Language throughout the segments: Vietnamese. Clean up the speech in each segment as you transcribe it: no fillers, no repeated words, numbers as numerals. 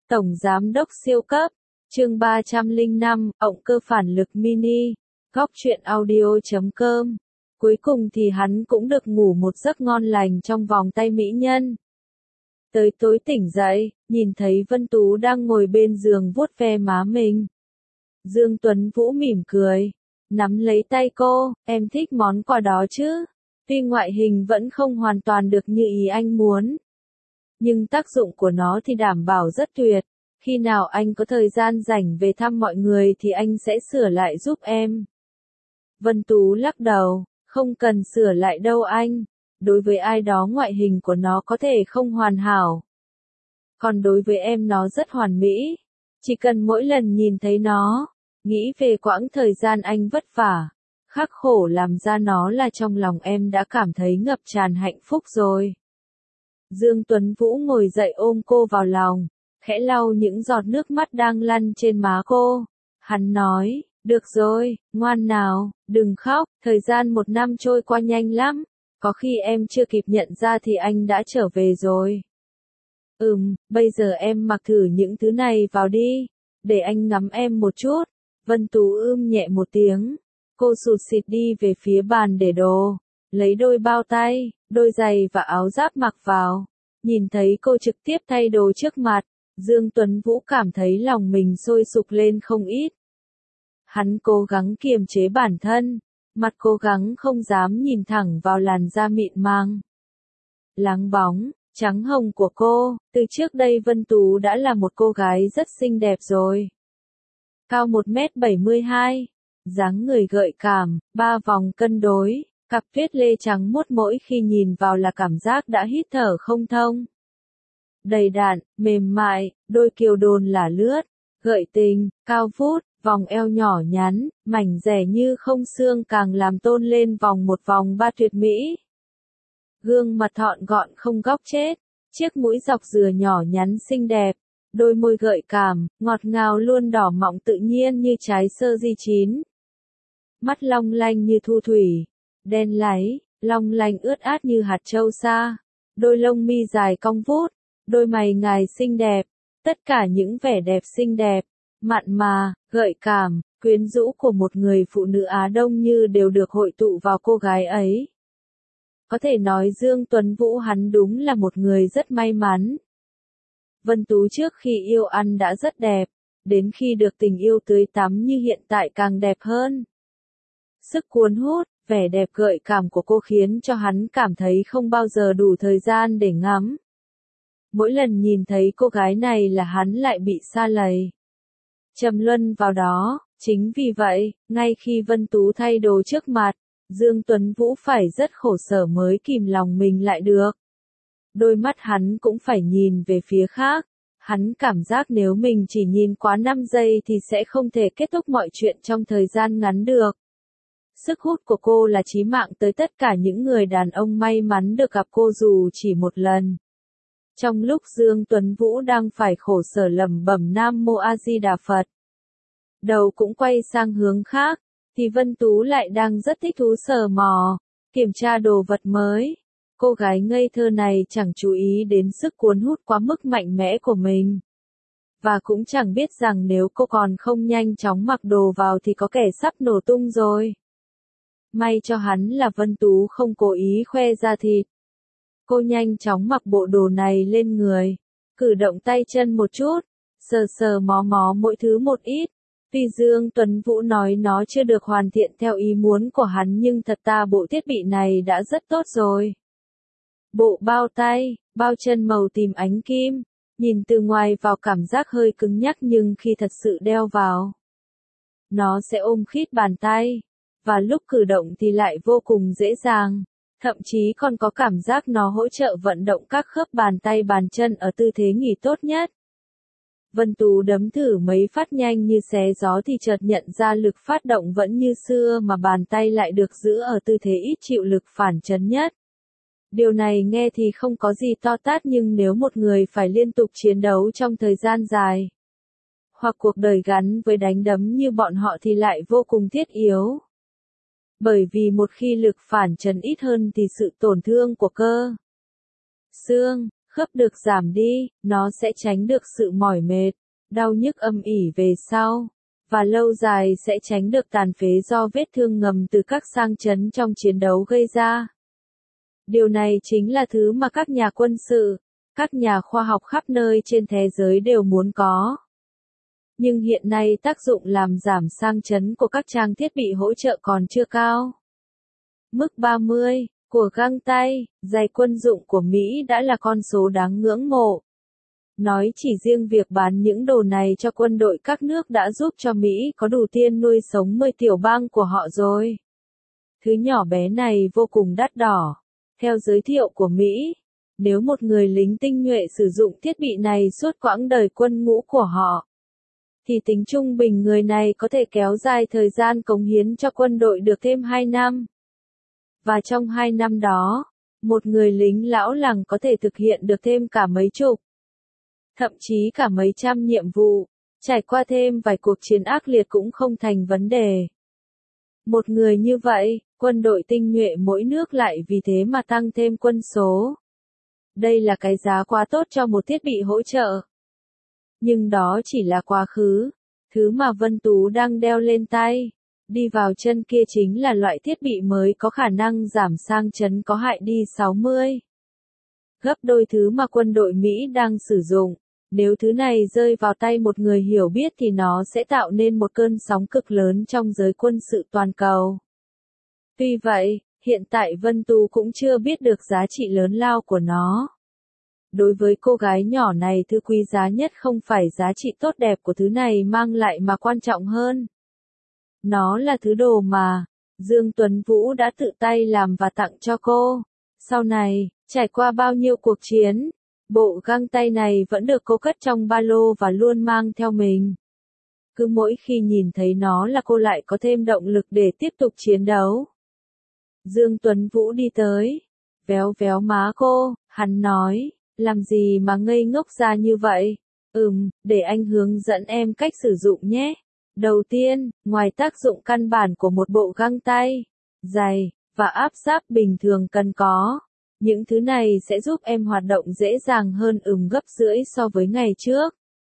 Tổng Giám đốc siêu cấp, chương 305, ộng cơ phản lực mini, góc truyện audio.com. Cuối cùng thì hắn cũng được ngủ một giấc ngon lành trong vòng tay mỹ nhân. Tới tối tỉnh dậy, nhìn thấy Vân Tú đang ngồi bên giường vuốt ve má mình. Dương Tuấn Vũ mỉm cười, nắm lấy tay cô, em thích món quà đó chứ? Tuy ngoại hình vẫn không hoàn toàn được như ý anh muốn, nhưng tác dụng của nó thì đảm bảo rất tuyệt. Khi nào anh có thời gian rảnh về thăm mọi người thì anh sẽ sửa lại giúp em. Vân Tú lắc đầu, không cần sửa lại đâu anh. Đối với ai đó ngoại hình của nó có thể không hoàn hảo. Còn đối với em nó rất hoàn mỹ. Chỉ cần mỗi lần nhìn thấy nó, nghĩ về quãng thời gian anh vất vả, khắc khổ làm ra nó là trong lòng em đã cảm thấy ngập tràn hạnh phúc rồi. Dương Tuấn Vũ ngồi dậy ôm cô vào lòng, khẽ lau những giọt nước mắt đang lăn trên má cô. Hắn nói, được rồi, ngoan nào, đừng khóc, thời gian 1 năm trôi qua nhanh lắm, có khi em chưa kịp nhận ra thì anh đã trở về rồi. Bây giờ em mặc thử những thứ này vào đi, để anh ngắm em một chút. Vân Tú nhẹ một tiếng, cô sụt sịt đi về phía bàn để đồ, lấy đôi bao tay, đôi giày và áo giáp mặc vào. Nhìn thấy cô trực tiếp thay đồ trước mặt, Dương Tuấn Vũ cảm thấy lòng mình sôi sục lên không ít. Hắn cố gắng kiềm chế bản thân, mặt cố gắng không dám nhìn thẳng vào làn da mịn màng, láng bóng, trắng hồng của cô. Từ trước đây Vân Tú đã là một cô gái rất xinh đẹp rồi. Cao 1m72, dáng người gợi cảm, 3 vòng cân đối, cặp tuyết lê trắng muốt mỗi khi nhìn vào là cảm giác đã hít thở không thông. Đầy đặn, mềm mại, đôi kiều đồn là lướt, gợi tình, cao vút, vòng eo nhỏ nhắn, mảnh dẻ như không xương càng làm tôn lên một vòng ba tuyệt mỹ. Gương mặt thon gọn không góc chết, chiếc mũi dọc dừa nhỏ nhắn xinh đẹp, đôi môi gợi cảm, ngọt ngào luôn đỏ mọng tự nhiên như trái sơ di chín. Mắt long lanh như thu thủy, đen láy, long lanh ướt át như hạt châu sa, đôi lông mi dài cong vút, đôi mày ngài xinh đẹp, tất cả những vẻ đẹp xinh đẹp, mặn mà, gợi cảm, quyến rũ của một người phụ nữ Á Đông như đều được hội tụ vào cô gái ấy. Có thể nói Dương Tuấn Vũ hắn đúng là một người rất may mắn. Vân Tú trước khi yêu ăn đã rất đẹp, đến khi được tình yêu tưới tắm như hiện tại càng đẹp hơn. Sức cuốn hút, vẻ đẹp gợi cảm của cô khiến cho hắn cảm thấy không bao giờ đủ thời gian để ngắm. Mỗi lần nhìn thấy cô gái này là hắn lại bị sa lầy, trầm luân vào đó. Chính vì vậy, ngay khi Vân Tú thay đồ trước mặt, Dương Tuấn Vũ phải rất khổ sở mới kìm lòng mình lại được. Đôi mắt hắn cũng phải nhìn về phía khác. Hắn cảm giác nếu mình chỉ nhìn quá 5 giây thì sẽ không thể kết thúc mọi chuyện trong thời gian ngắn được. Sức hút của cô là chí mạng tới tất cả những người đàn ông may mắn được gặp cô dù chỉ một lần. Trong lúc Dương Tuấn Vũ đang phải khổ sở lẩm bẩm Nam Mô A Di Đà Phật, đầu cũng quay sang hướng khác, thì Vân Tú lại đang rất thích thú sờ mò, kiểm tra đồ vật mới. Cô gái ngây thơ này chẳng chú ý đến sức cuốn hút quá mức mạnh mẽ của mình. Và cũng chẳng biết rằng nếu cô còn không nhanh chóng mặc đồ vào thì có kẻ sắp nổ tung rồi. May cho hắn là Vân Tú không cố ý khoe da thịt. Cô nhanh chóng mặc bộ đồ này lên người, cử động tay chân một chút, sờ sờ mó mó mỗi thứ một ít. Tuy Dương Tuấn Vũ nói nó chưa được hoàn thiện theo ý muốn của hắn nhưng thật ra bộ thiết bị này đã rất tốt rồi. Bộ bao tay, bao chân màu tím ánh kim, nhìn từ ngoài vào cảm giác hơi cứng nhắc nhưng khi thật sự đeo vào, nó sẽ ôm khít bàn tay, và lúc cử động thì lại vô cùng dễ dàng, thậm chí còn có cảm giác nó hỗ trợ vận động các khớp bàn tay bàn chân ở tư thế nghỉ tốt nhất. Vân Tú đấm thử mấy phát nhanh như xé gió thì chợt nhận ra lực phát động vẫn như xưa mà bàn tay lại được giữ ở tư thế ít chịu lực phản chấn nhất. Điều này nghe thì không có gì to tát nhưng nếu một người phải liên tục chiến đấu trong thời gian dài, hoặc cuộc đời gắn với đánh đấm như bọn họ thì lại vô cùng thiết yếu. Bởi vì một khi lực phản chấn ít hơn thì sự tổn thương của cơ xương, khớp được giảm đi, nó sẽ tránh được sự mỏi mệt, đau nhức âm ỉ về sau, và lâu dài sẽ tránh được tàn phế do vết thương ngầm từ các sang chấn trong chiến đấu gây ra. Điều này chính là thứ mà các nhà quân sự, các nhà khoa học khắp nơi trên thế giới đều muốn có. Nhưng hiện nay tác dụng làm giảm sang chấn của các trang thiết bị hỗ trợ còn chưa cao. Mức 30 của găng tay, giày quân dụng của Mỹ đã là con số đáng ngưỡng mộ. Nói chỉ riêng việc bán những đồ này cho quân đội các nước đã giúp cho Mỹ có đủ tiền nuôi sống 10 tiểu bang của họ rồi. Thứ nhỏ bé này vô cùng đắt đỏ. Theo giới thiệu của Mỹ, nếu một người lính tinh nhuệ sử dụng thiết bị này suốt quãng đời quân ngũ của họ, thì tính trung bình người này có thể kéo dài thời gian cống hiến cho quân đội được thêm 2 năm. Và trong 2 năm đó, một người lính lão làng có thể thực hiện được thêm cả mấy chục, thậm chí cả mấy trăm nhiệm vụ, trải qua thêm vài cuộc chiến ác liệt cũng không thành vấn đề. Một người như vậy, quân đội tinh nhuệ mỗi nước lại vì thế mà tăng thêm quân số. Đây là cái giá quá tốt cho một thiết bị hỗ trợ. Nhưng đó chỉ là quá khứ. Thứ mà Vân Tú đang đeo lên tay, đi vào chân kia chính là loại thiết bị mới có khả năng giảm sang chấn có hại đi 60. Gấp đôi thứ mà quân đội Mỹ đang sử dụng. Nếu thứ này rơi vào tay một người hiểu biết thì nó sẽ tạo nên một cơn sóng cực lớn trong giới quân sự toàn cầu. Tuy vậy, hiện tại Vân Tú cũng chưa biết được giá trị lớn lao của nó. Đối với cô gái nhỏ này, thứ quý giá nhất không phải giá trị tốt đẹp của thứ này mang lại mà quan trọng hơn. Nó là thứ đồ mà Dương Tuấn Vũ đã tự tay làm và tặng cho cô. Sau này, trải qua bao nhiêu cuộc chiến, bộ găng tay này vẫn được cô cất trong ba lô và luôn mang theo mình. Cứ mỗi khi nhìn thấy nó là cô lại có thêm động lực để tiếp tục chiến đấu. Dương Tuấn Vũ đi tới, véo véo má cô, hắn nói, làm gì mà ngây ngốc ra như vậy? Để anh hướng dẫn em cách sử dụng nhé. Đầu tiên, ngoài tác dụng căn bản của một bộ găng tay, giày, và áp giáp bình thường cần có, những thứ này sẽ giúp em hoạt động dễ dàng hơn gấp rưỡi so với ngày trước.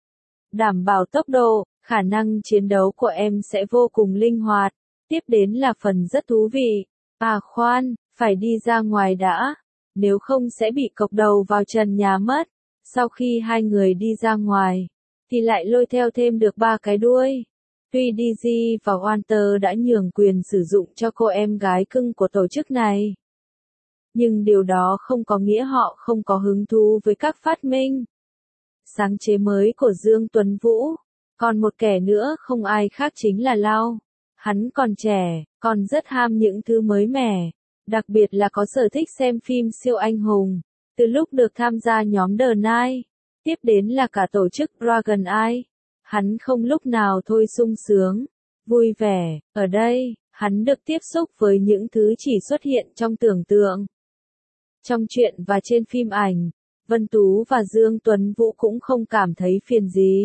Đảm bảo tốc độ, khả năng chiến đấu của em sẽ vô cùng linh hoạt. Tiếp đến là phần rất thú vị. À khoan, phải đi ra ngoài đã. Nếu không sẽ bị cộc đầu vào trần nhà mất. Sau khi hai người đi ra ngoài, thì lại lôi theo thêm được 3 cái đuôi. Tuy DG và Walter đã nhường quyền sử dụng cho cô em gái cưng của tổ chức này, nhưng điều đó không có nghĩa họ không có hứng thú với các phát minh, sáng chế mới của Dương Tuấn Vũ. Còn một kẻ nữa không ai khác chính là Lau. Hắn còn trẻ, còn rất ham những thứ mới mẻ, đặc biệt là có sở thích xem phim siêu anh hùng, từ lúc được tham gia nhóm The Knight. Tiếp đến là cả tổ chức Dragon Eye. Hắn không lúc nào thôi sung sướng, vui vẻ. Ở đây, hắn được tiếp xúc với những thứ chỉ xuất hiện trong tưởng tượng. Trong truyện và trên phim ảnh, Vân Tú và Dương Tuấn Vũ cũng không cảm thấy phiền gì.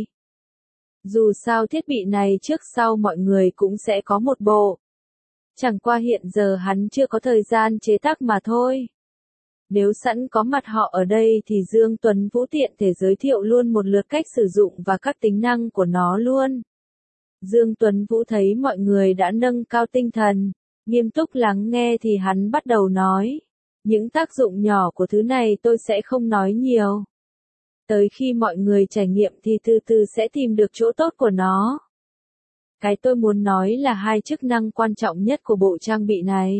Dù sao thiết bị này trước sau mọi người cũng sẽ có một bộ. Chẳng qua hiện giờ hắn chưa có thời gian chế tác mà thôi. Nếu sẵn có mặt họ ở đây thì Dương Tuấn Vũ tiện thể giới thiệu luôn một lượt cách sử dụng và các tính năng của nó luôn. Dương Tuấn Vũ thấy mọi người đã nâng cao tinh thần, nghiêm túc lắng nghe thì hắn bắt đầu nói. Những tác dụng nhỏ của thứ này tôi sẽ không nói nhiều. Tới khi mọi người trải nghiệm thì từ từ sẽ tìm được chỗ tốt của nó. Cái tôi muốn nói là 2 chức năng quan trọng nhất của bộ trang bị này.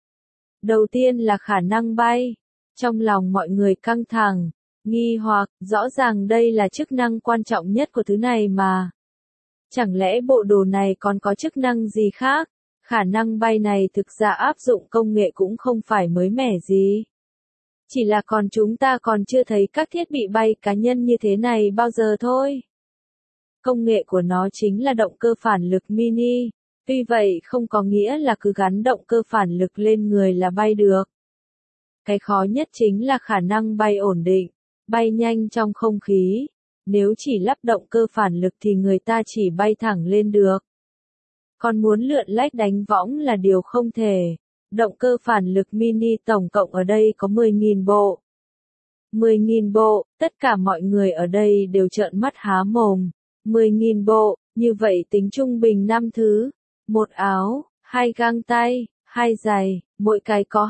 Đầu tiên là khả năng bay. Trong lòng mọi người căng thẳng, nghi hoặc, rõ ràng đây là chức năng quan trọng nhất của thứ này mà. Chẳng lẽ bộ đồ này còn có chức năng gì khác? Khả năng bay này thực ra áp dụng công nghệ cũng không phải mới mẻ gì. Chỉ là chúng ta còn chưa thấy các thiết bị bay cá nhân như thế này bao giờ thôi. Công nghệ của nó chính là động cơ phản lực mini. Tuy vậy không có nghĩa là cứ gắn động cơ phản lực lên người là bay được. Cái khó nhất chính là khả năng bay ổn định, bay nhanh trong không khí. Nếu chỉ lắp động cơ phản lực thì người ta chỉ bay thẳng lên được. Còn muốn lượn lách đánh võng là điều không thể. Động cơ phản lực mini tổng cộng ở đây có 10.000 bộ. 10.000 bộ, tất cả mọi người ở đây đều trợn mắt há mồm. 10.000 bộ, như vậy tính trung bình 5 thứ. Một áo, 2 găng tay, 2 giày, mỗi cái có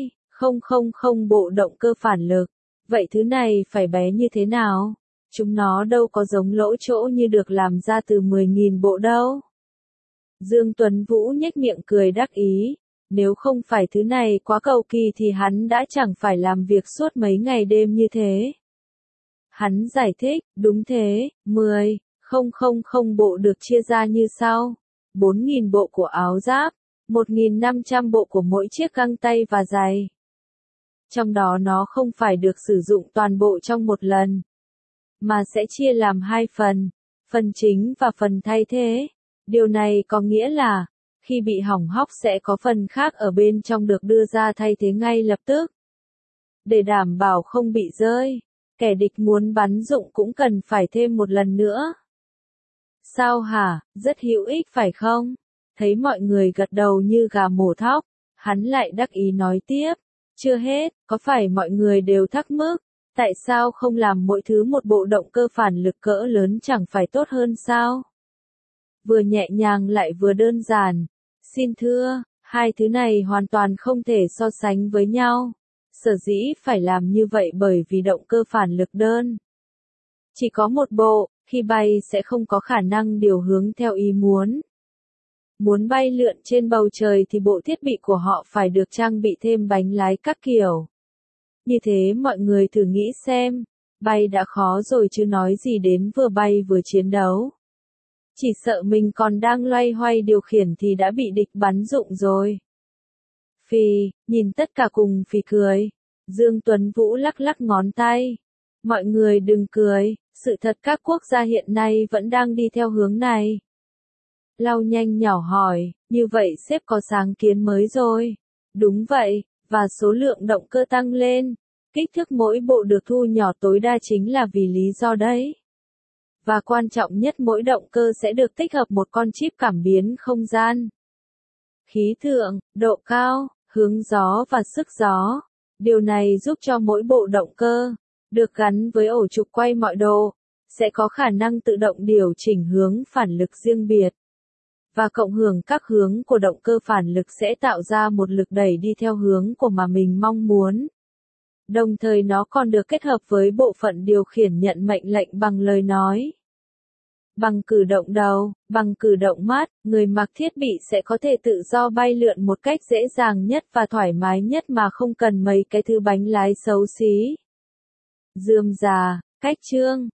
2,000 bộ động cơ phản lực. Vậy thứ này phải bé như thế nào? Chúng nó đâu có giống lỗ chỗ như được làm ra từ 10.000 bộ đâu. Dương Tuấn Vũ nhếch miệng cười đắc ý. Nếu không phải thứ này quá cầu kỳ thì hắn đã chẳng phải làm việc suốt mấy ngày đêm như thế. Hắn giải thích, đúng thế, 10,000 bộ được chia ra như sau. 4.000 bộ của áo giáp, 1.500 bộ của mỗi chiếc găng tay và giày. Trong đó nó không phải được sử dụng toàn bộ trong một lần, mà sẽ chia làm 2 phần chính và phần thay thế. Điều này có nghĩa là, khi bị hỏng hóc sẽ có phần khác ở bên trong được đưa ra thay thế ngay lập tức. Để đảm bảo không bị rơi, kẻ địch muốn bắn dụng cũng cần phải thêm một lần nữa. Sao hả, rất hữu ích phải không? Thấy mọi người gật đầu như gà mổ thóc, hắn lại đắc ý nói tiếp. Chưa hết, có phải mọi người đều thắc mắc, tại sao không làm mỗi thứ một bộ động cơ phản lực cỡ lớn chẳng phải tốt hơn sao? Vừa nhẹ nhàng lại vừa đơn giản. Xin thưa, hai thứ này hoàn toàn không thể so sánh với nhau. Sở dĩ phải làm như vậy bởi vì động cơ phản lực đơn chỉ có một bộ, khi bay sẽ không có khả năng điều hướng theo ý muốn. Muốn bay lượn trên bầu trời thì bộ thiết bị của họ phải được trang bị thêm bánh lái các kiểu. Như thế mọi người thử nghĩ xem, bay đã khó rồi chứ nói gì đến vừa bay vừa chiến đấu. Chỉ sợ mình còn đang loay hoay điều khiển thì đã bị địch bắn rụng rồi. Phì, nhìn tất cả cùng phì cười. Dương Tuấn Vũ lắc lắc ngón tay. Mọi người đừng cười, sự thật các quốc gia hiện nay vẫn đang đi theo hướng này. Lau nhanh nhỏ hỏi, như vậy sếp có sáng kiến mới rồi. Đúng vậy, và số lượng động cơ tăng lên. Kích thước mỗi bộ được thu nhỏ tối đa chính là vì lý do đấy. Và quan trọng nhất mỗi động cơ sẽ được tích hợp một con chip cảm biến không gian, khí thượng, độ cao, hướng gió và sức gió. Điều này giúp cho mỗi bộ động cơ, được gắn với ổ trục quay mọi độ, sẽ có khả năng tự động điều chỉnh hướng phản lực riêng biệt. Và cộng hưởng các hướng của động cơ phản lực sẽ tạo ra một lực đẩy đi theo hướng của mà mình mong muốn. Đồng thời nó còn được kết hợp với bộ phận điều khiển nhận mệnh lệnh bằng lời nói. Bằng cử động đầu, bằng cử động mắt, người mặc thiết bị sẽ có thể tự do bay lượn một cách dễ dàng nhất và thoải mái nhất mà không cần mấy cái thứ bánh lái xấu xí. Rườm rà, cách chương.